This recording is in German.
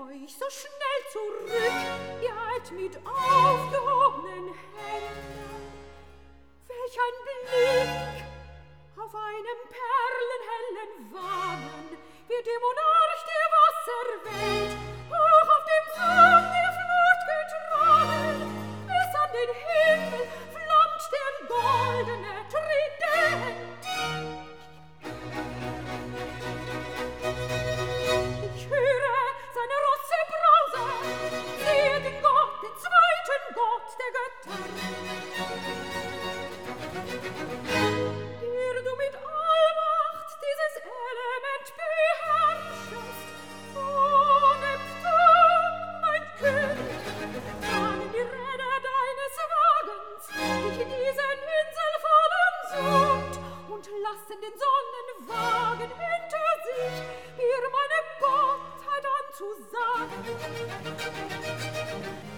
euch so schnell zurück, ihr eilt mit aufgehobenen Händen. Welch ein Blick auf einem perlenhellen Wagen wird der Monarch der Wasserwelt hoch auf dem Sog der Flut getragen, bis an den Himmel flammt der goldene Trident. Ich höre seine Rosse brausern, sehe den Gott, den zweiten Gott der Götter. Der du mit Allmacht dieses Element beherrschest, o Neptun, mein König, tragen die Räder deines Wagens dich in diesen Insel vollem Sund und lassen den Sonnenwagen hinter sich, mir meine Gottheit anzusagen.